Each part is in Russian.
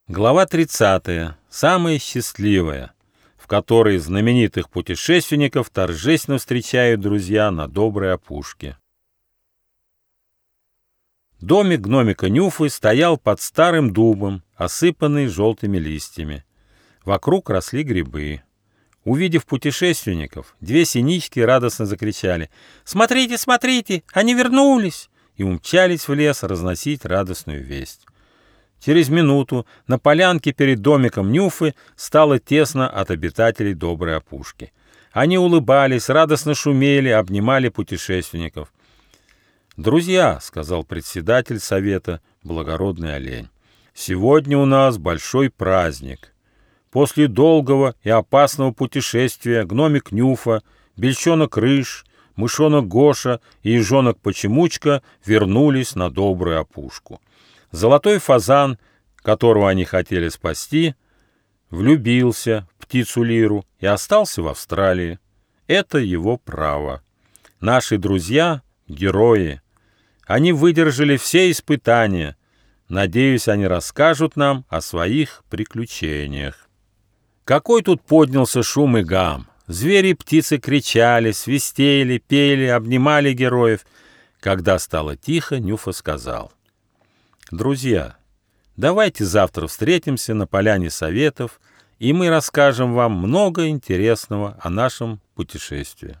Глава 30. Самая счастливая, в которой знаменитых путешественников торжественно встречают друзья на доброй опушке. Домик гномика Нюфы стоял под старым дубом, осыпанный желтыми листьями. Вокруг росли грибы. Увидев путешественников, две синички радостно закричали: «Смотрите, смотрите, они вернулись!» и умчались в лес разносить радостную весть. Через минуту на полянке перед домиком Нюфы стало тесно от обитателей доброй опушки. Они улыбались, радостно шумели, обнимали путешественников. «Друзья», — сказал председатель совета, благородный олень, — «сегодня у нас большой праздник. После долгого и опасного путешествия гномик Нюфа, бельчонок Рыж, мышонок Гоша и ежонок Почемучка вернулись на добрую опушку. Золотой фазан, которого они хотели спасти, влюбился в птицу Лиру и остался в Австралии. Это его право. Наши друзья — герои. Они выдержали все испытания. Надеюсь, они расскажут нам о своих приключениях». Какой тут поднялся шум и гам! Звери и птицы кричали, свистели, пели, обнимали героев. Когда стало тихо, Нюфа сказал: «Друзья, давайте завтра встретимся на поляне советов, и мы расскажем вам много интересного о нашем путешествии».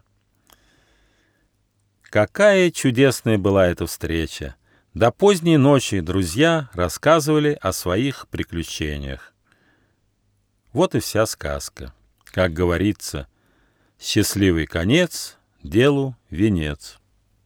Какая чудесная была эта встреча! До поздней ночи друзья рассказывали о своих приключениях. Вот и вся сказка. Как говорится, счастливый конец, делу венец.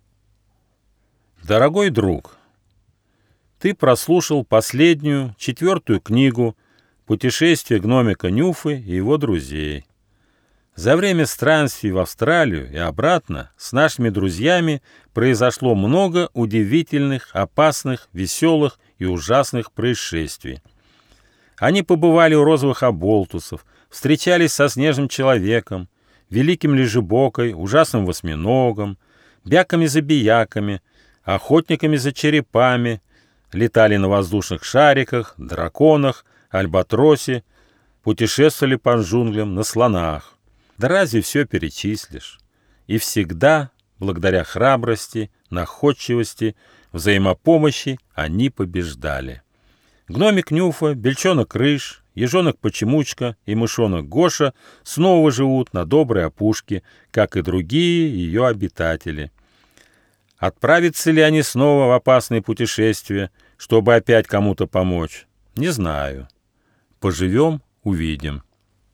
Дорогой друг, ты прослушал последнюю, 4-ю книгу «Путешествие гномика Нюфы и его друзей». За время странствий в Австралию и обратно с нашими друзьями произошло много удивительных, опасных, веселых и ужасных происшествий. Они побывали у розовых оболтусов, встречались со снежным человеком, великим лежебокой, ужасным восьминогом, бяками-забияками, охотниками за черепами, летали на воздушных шариках, драконах, альбатросе, путешествовали по джунглям на слонах. Да разве все перечислишь? И всегда, благодаря храбрости, находчивости, взаимопомощи, они побеждали. Гномик Нюфа, бельчонок Рыж, ежонок Почемучка и мышонок Гоша снова живут на доброй опушке, как и другие ее обитатели. Отправятся ли они снова в опасные путешествия, чтобы опять кому-то помочь? Не знаю. Поживем — увидим.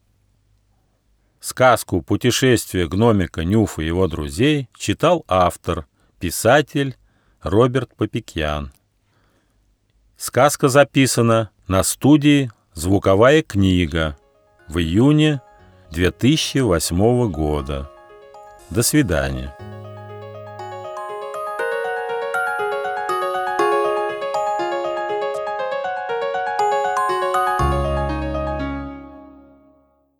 Сказку «Путешествие гномика Нюфа и его друзей» читал автор, писатель Роберт Попикьян. Сказка записана на студии «Звуковая книга» в июне 2008 года. До свидания.